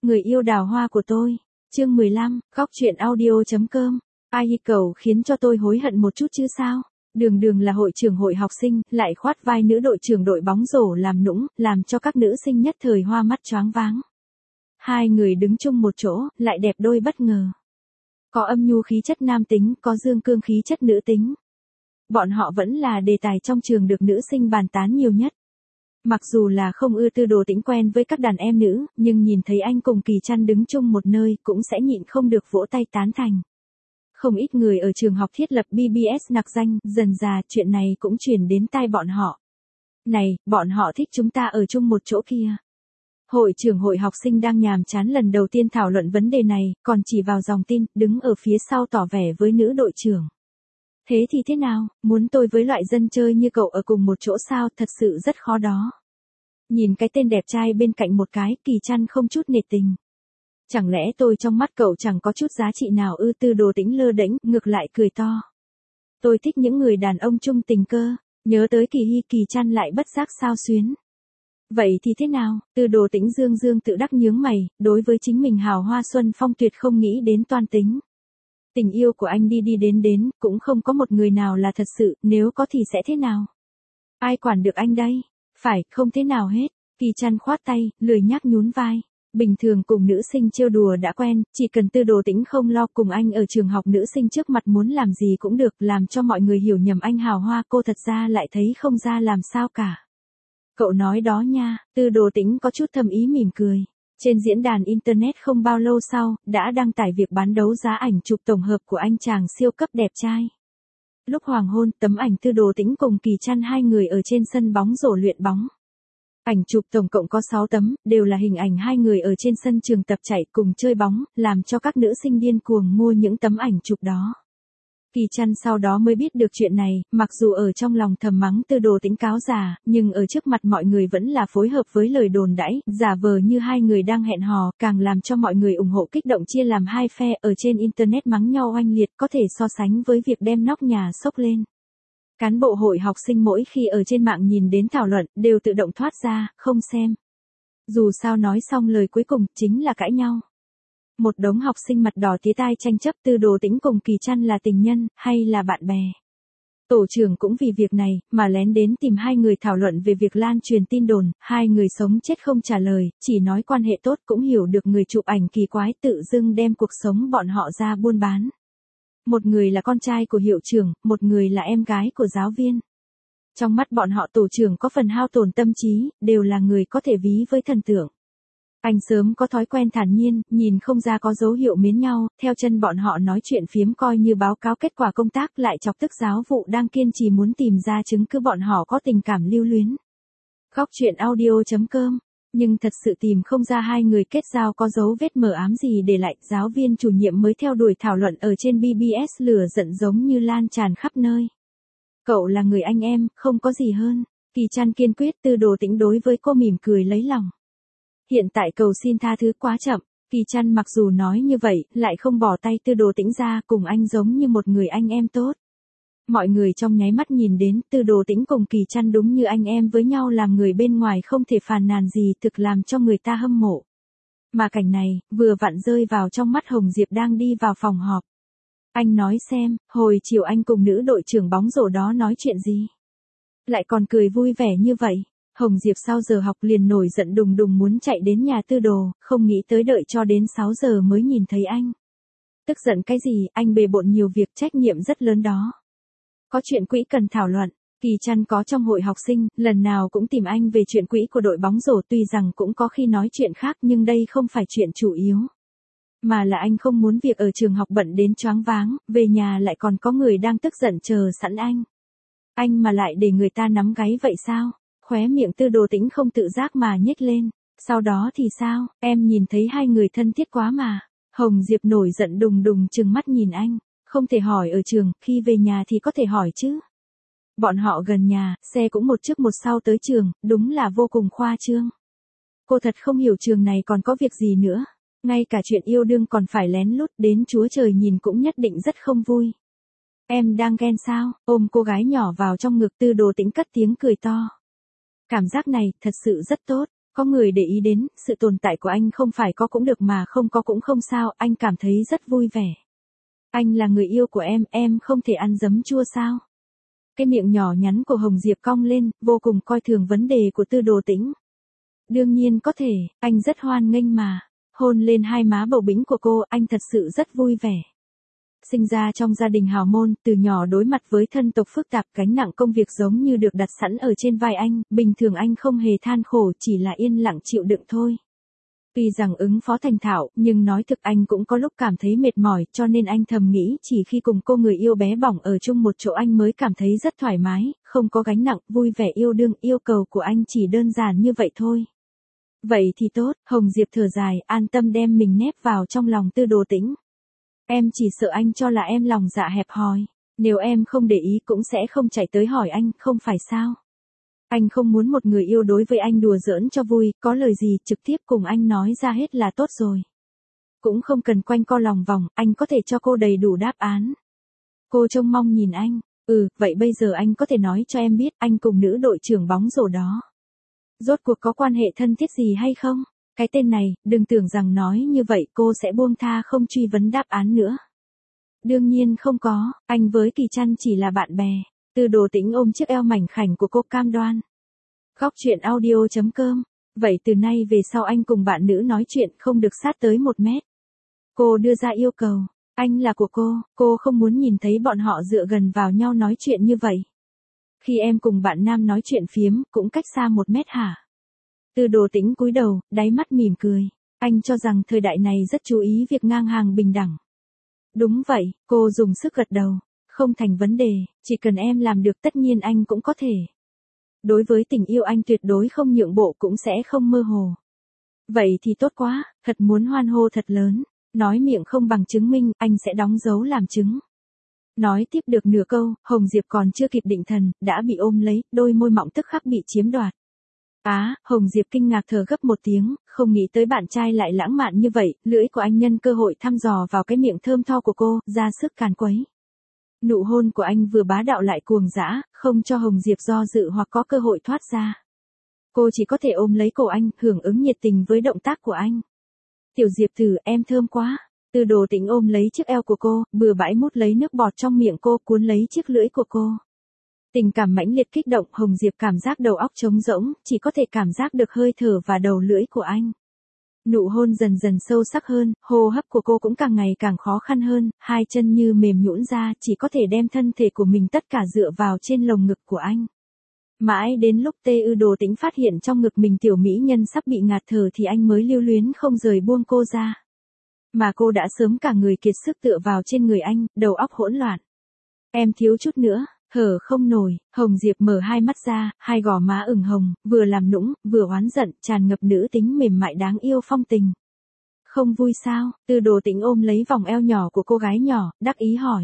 Người yêu đào hoa của tôi. Chương 15, góc truyện audio.com. Ai cầu khiến cho tôi hối hận một chút chứ sao? Đường Đường là hội trưởng hội học sinh, lại khoát vai nữ đội trưởng đội bóng rổ làm nũng, làm cho các nữ sinh nhất thời hoa mắt choáng váng. Hai người đứng chung một chỗ, lại đẹp đôi bất ngờ. Có âm nhu khí chất nam tính, có dương cương khí chất nữ tính. Bọn họ vẫn là đề tài trong trường được nữ sinh bàn tán nhiều nhất. Mặc dù là không ưa Tư Đồ Tĩnh quen với các đàn em nữ, nhưng nhìn thấy anh cùng Kỳ Trăn đứng chung một nơi cũng sẽ nhịn không được vỗ tay tán thành. Không ít người ở trường học thiết lập BBS nặc danh, dần dà chuyện này cũng truyền đến tai bọn họ. Này, bọn họ thích chúng ta ở chung một chỗ kia. Hội trưởng hội học sinh đang nhàm chán lần đầu tiên thảo luận vấn đề này, còn chỉ vào dòng tin, đứng ở phía sau tỏ vẻ với nữ đội trưởng. Thế thì thế nào, muốn tôi với loại dân chơi như cậu ở cùng một chỗ sao, thật sự rất khó đó. Nhìn cái tên đẹp trai bên cạnh một cái, Kỳ Trăn không chút nể tình. Chẳng lẽ tôi trong mắt cậu chẳng có chút giá trị nào ư? Tư Đồ Tĩnh lơ đễnh, ngược lại cười to. Tôi thích những người đàn ông trung tình cơ, nhớ tới Kỳ Hy, Kỳ Trăn lại bất giác xao xuyến. Vậy thì thế nào? Tư Đồ Tĩnh dương dương tự đắc nhướng mày, đối với chính mình hào hoa xuân phong tuyệt không nghĩ đến toan tính. Tình yêu của anh đi đi đến đến, cũng không có một người nào là thật sự, nếu có thì sẽ thế nào? Ai quản được anh đây? Phải, không thế nào hết. Kỳ Trăn khoát tay, lười nhác nhún vai. Bình thường cùng nữ sinh trêu đùa đã quen, chỉ cần Tư Đồ Tĩnh không lo cùng anh ở trường học nữ sinh trước mặt muốn làm gì cũng được, làm cho mọi người hiểu nhầm anh hào hoa, cô thật ra lại thấy không ra làm sao cả. Cậu nói đó nha. Tư Đồ Tĩnh có chút thầm ý mỉm cười. Trên diễn đàn Internet không bao lâu sau, đã đăng tải việc bán đấu giá ảnh chụp tổng hợp của anh chàng siêu cấp đẹp trai. Lúc hoàng hôn, tấm ảnh Tư Đồ Tĩnh cùng Kỳ Trăn hai người ở trên sân bóng rổ luyện bóng. Ảnh chụp tổng cộng có 6 tấm, đều là hình ảnh hai người ở trên sân trường tập chạy cùng chơi bóng, làm cho các nữ sinh điên cuồng mua những tấm ảnh chụp đó. Kỳ Trăn sau đó mới biết được chuyện này, mặc dù ở trong lòng thầm mắng Tư Đồ Tĩnh cáo già, nhưng ở trước mặt mọi người vẫn là phối hợp với lời đồn đãi, giả vờ như hai người đang hẹn hò, càng làm cho mọi người ủng hộ kích động chia làm hai phe, ở trên Internet mắng nhau oanh liệt, có thể so sánh với việc đem nóc nhà xốc lên. Cán bộ hội học sinh mỗi khi ở trên mạng nhìn đến thảo luận, đều tự động thoát ra, không xem. Dù sao nói xong lời cuối cùng, chính là cãi nhau. Một đống học sinh mặt đỏ tía tai tranh chấp Tư Đồ Tĩnh cùng Kỳ Trăn là tình nhân, hay là bạn bè. Tổ trưởng cũng vì việc này, mà lén đến tìm hai người thảo luận về việc lan truyền tin đồn, hai người sống chết không trả lời, chỉ nói quan hệ tốt cũng hiểu được người chụp ảnh kỳ quái tự dưng đem cuộc sống bọn họ ra buôn bán. Một người là con trai của hiệu trưởng, một người là em gái của giáo viên. Trong mắt bọn họ tổ trưởng có phần hao tổn tâm trí, đều là người có thể ví với thần tượng. Anh sớm có thói quen thản nhiên, nhìn không ra có dấu hiệu miến nhau, theo chân bọn họ nói chuyện phiếm coi như báo cáo kết quả công tác, lại chọc tức giáo vụ đang kiên trì muốn tìm ra chứng cứ bọn họ có tình cảm lưu luyến. Góc truyện audio.com. Nhưng thật sự tìm không ra hai người kết giao có dấu vết mờ ám gì để lại, giáo viên chủ nhiệm mới theo đuổi thảo luận ở trên BBS, lửa giận giống như lan tràn khắp nơi. Cậu là người anh em, không có gì hơn. Kỳ Trăn kiên quyết. Tư Đồ Tĩnh đối với cô mỉm cười lấy lòng. Hiện tại cầu xin tha thứ quá chậm. Kỳ Trăn mặc dù nói như vậy, lại không bỏ tay Tư Đồ Tĩnh ra, cùng anh giống như một người anh em tốt. Mọi người trong nháy mắt nhìn đến, Tư Đồ Tĩnh cùng Kỳ Trăn đúng như anh em với nhau, làm người bên ngoài không thể phàn nàn gì, thực làm cho người ta hâm mộ. Mà cảnh này, vừa vặn rơi vào trong mắt Hồng Diệp đang đi vào phòng họp. Anh nói xem, hồi chiều anh cùng nữ đội trưởng bóng rổ đó nói chuyện gì? Lại còn cười vui vẻ như vậy. Hồng Diệp sau giờ học liền nổi giận đùng đùng muốn chạy đến nhà Tư Đồ, không nghĩ tới đợi cho đến 6 giờ mới nhìn thấy anh. Tức giận cái gì, anh bề bộn nhiều việc, trách nhiệm rất lớn đó. Có chuyện quỹ cần thảo luận. Kỳ Trăn có trong hội học sinh, lần nào cũng tìm anh về chuyện quỹ của đội bóng rổ, tuy rằng cũng có khi nói chuyện khác nhưng đây không phải chuyện chủ yếu. Mà là anh không muốn việc ở trường học bận đến choáng váng, về nhà lại còn có người đang tức giận chờ sẵn anh. Anh mà lại để người ta nắm gáy vậy sao? Khóe miệng Tư Đồ Tĩnh không tự giác mà nhếch lên. Sau đó thì sao, em nhìn thấy hai người thân thiết quá mà. Hồng Diệp nổi giận đùng đùng trừng mắt nhìn anh. Không thể hỏi ở trường, khi về nhà thì có thể hỏi chứ. Bọn họ gần nhà, xe cũng một trước một sau tới trường, đúng là vô cùng khoa trương. Cô thật không hiểu trường này còn có việc gì nữa. Ngay cả chuyện yêu đương còn phải lén lút, đến Chúa Trời nhìn cũng nhất định rất không vui. Em đang ghen sao? Ôm cô gái nhỏ vào trong ngực, Tư Đồ Tĩnh cất tiếng cười to. Cảm giác này, thật sự rất tốt. Có người để ý đến, sự tồn tại của anh không phải có cũng được mà không có cũng không sao, anh cảm thấy rất vui vẻ. Anh là người yêu của em không thể ăn giấm chua sao? Cái miệng nhỏ nhắn của Hồng Diệp cong lên, vô cùng coi thường vấn đề của Tư Đồ Tĩnh. Đương nhiên có thể, anh rất hoan nghênh mà. Hôn lên hai má bầu bĩnh của cô, anh thật sự rất vui vẻ. Sinh ra trong gia đình hào môn, từ nhỏ đối mặt với thân tộc phức tạp, gánh nặng công việc giống như được đặt sẵn ở trên vai anh, bình thường anh không hề than khổ, chỉ là yên lặng chịu đựng thôi. Tuy rằng ứng phó thành thạo, nhưng nói thực anh cũng có lúc cảm thấy mệt mỏi, cho nên anh thầm nghĩ chỉ khi cùng cô người yêu bé bỏng ở chung một chỗ anh mới cảm thấy rất thoải mái, không có gánh nặng, vui vẻ yêu đương, yêu cầu của anh chỉ đơn giản như vậy thôi. Vậy thì tốt, Hồng Diệp thở dài, an tâm đem mình nép vào trong lòng Tư Đồ Tĩnh. Em chỉ sợ anh cho là em lòng dạ hẹp hòi, nếu em không để ý cũng sẽ không chạy tới hỏi anh, không phải sao? Anh không muốn một người yêu đối với anh đùa giỡn cho vui, có lời gì trực tiếp cùng anh nói ra hết là tốt rồi. Cũng không cần quanh co lòng vòng, anh có thể cho cô đầy đủ đáp án. Cô trông mong nhìn anh, vậy bây giờ anh có thể nói cho em biết anh cùng nữ đội trưởng bóng rổ đó. Rốt cuộc có quan hệ thân thiết gì hay không? Cái tên này, đừng tưởng rằng nói như vậy cô sẽ buông tha không truy vấn đáp án nữa. Đương nhiên không có, anh với Kỳ Trăn chỉ là bạn bè. Tư Đồ Tĩnh ôm chiếc eo mảnh khảnh của cô cam đoan. Góc chuyện audio.com. Vậy từ nay về sau anh cùng bạn nữ nói chuyện không được sát tới 1 mét. Cô đưa ra yêu cầu. Anh là của cô không muốn nhìn thấy bọn họ dựa gần vào nhau nói chuyện như vậy. Khi em cùng bạn nam nói chuyện phiếm, cũng cách xa 1 mét hả? Tư Đồ Tĩnh cúi đầu, đáy mắt mỉm cười. Anh cho rằng thời đại này rất chú ý việc ngang hàng bình đẳng. Đúng vậy, cô dùng sức gật đầu. Không thành vấn đề, chỉ cần em làm được tất nhiên anh cũng có thể. Đối với tình yêu anh tuyệt đối không nhượng bộ cũng sẽ không mơ hồ. Vậy thì tốt quá, thật muốn hoan hô thật lớn. Nói miệng không bằng chứng minh, anh sẽ đóng dấu làm chứng. Nói tiếp được nửa câu, Hồng Diệp còn chưa kịp định thần, đã bị ôm lấy, đôi môi mọng tức khắc bị chiếm đoạt. Hồng Diệp kinh ngạc thở gấp một tiếng, không nghĩ tới bạn trai lại lãng mạn như vậy, lưỡi của anh nhân cơ hội thăm dò vào cái miệng thơm tho của cô, ra sức càn quấy. Nụ hôn của anh vừa bá đạo lại cuồng dã, không cho Hồng Diệp do dự hoặc có cơ hội thoát ra. Cô chỉ có thể ôm lấy cổ anh, hưởng ứng nhiệt tình với động tác của anh. Tiểu Diệp thử, em thơm quá. Tư Đồ Tĩnh ôm lấy chiếc eo của cô, bừa bãi mút lấy nước bọt trong miệng cô, cuốn lấy chiếc lưỡi của cô. Tình cảm mãnh liệt kích động, Hồng Diệp cảm giác đầu óc trống rỗng, chỉ có thể cảm giác được hơi thở và đầu lưỡi của anh. Nụ hôn dần dần sâu sắc hơn, hô hấp của cô cũng càng ngày càng khó khăn hơn, hai chân như mềm nhũn ra, chỉ có thể đem thân thể của mình tất cả dựa vào trên lồng ngực của anh. Mãi đến lúc Tư Đồ Tĩnh phát hiện trong ngực mình tiểu mỹ nhân sắp bị ngạt thở thì anh mới lưu luyến không rời buông cô ra. Mà cô đã sớm cả người kiệt sức tựa vào trên người anh, đầu óc hỗn loạn. Em thiếu chút nữa, thở không nổi, Hồng Diệp mở hai mắt ra, hai gò má ửng hồng, vừa làm nũng, vừa oán giận, tràn ngập nữ tính mềm mại đáng yêu phong tình. Không vui sao? Tư Đồ Tĩnh ôm lấy vòng eo nhỏ của cô gái nhỏ, đắc ý hỏi.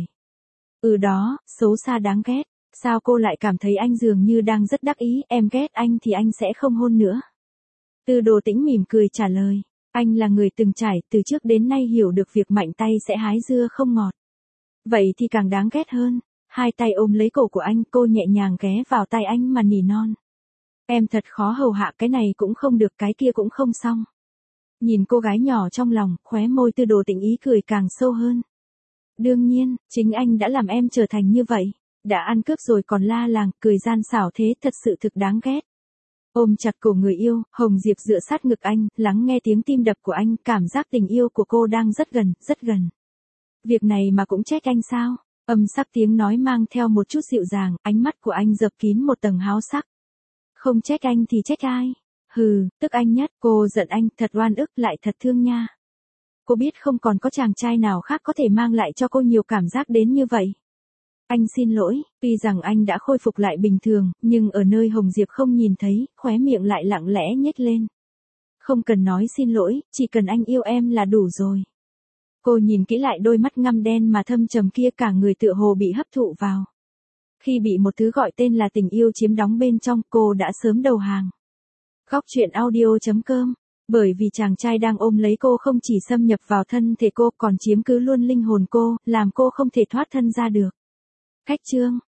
Đó, xấu xa đáng ghét. Sao cô lại cảm thấy anh dường như đang rất đắc ý, em ghét anh thì anh sẽ không hôn nữa. Tư Đồ Tĩnh mỉm cười trả lời. Anh là người từng trải, từ trước đến nay hiểu được việc mạnh tay sẽ hái dưa không ngọt. Vậy thì càng đáng ghét hơn. Hai tay ôm lấy cổ của anh, cô nhẹ nhàng ghé vào tay anh mà nỉ non. Em thật khó hầu hạ, cái này cũng không được, cái kia cũng không xong. Nhìn cô gái nhỏ trong lòng, khóe môi Tư Đồ Tĩnh ý cười càng sâu hơn. Đương nhiên, chính anh đã làm em trở thành như vậy. Đã ăn cướp rồi còn la làng, cười gian xảo thế, thật sự thực đáng ghét. Ôm chặt cổ người yêu, Hồng Diệp dựa sát ngực anh, lắng nghe tiếng tim đập của anh, cảm giác tình yêu của cô đang rất gần, rất gần. Việc này mà cũng trách anh sao? Âm sắc tiếng nói mang theo một chút dịu dàng, ánh mắt của anh dập kín một tầng háo sắc. Không trách anh thì trách ai? Hừ, tức anh nhất, cô giận anh, thật oan ức lại thật thương nha. Cô biết không còn có chàng trai nào khác có thể mang lại cho cô nhiều cảm giác đến như vậy. Anh xin lỗi, tuy rằng anh đã khôi phục lại bình thường, nhưng ở nơi Hồng Diệp không nhìn thấy, khóe miệng lại lặng lẽ nhếch lên. Không cần nói xin lỗi, chỉ cần anh yêu em là đủ rồi. Cô nhìn kỹ lại đôi mắt ngăm đen mà thâm trầm kia, cả người tựa hồ bị hấp thụ vào. Khi bị một thứ gọi tên là tình yêu chiếm đóng bên trong, cô đã sớm đầu hàng. Góc chuyện audio.com. Bởi vì chàng trai đang ôm lấy cô không chỉ xâm nhập vào thân thể cô còn chiếm cứ luôn linh hồn cô, làm cô không thể thoát thân ra được. Khách chương.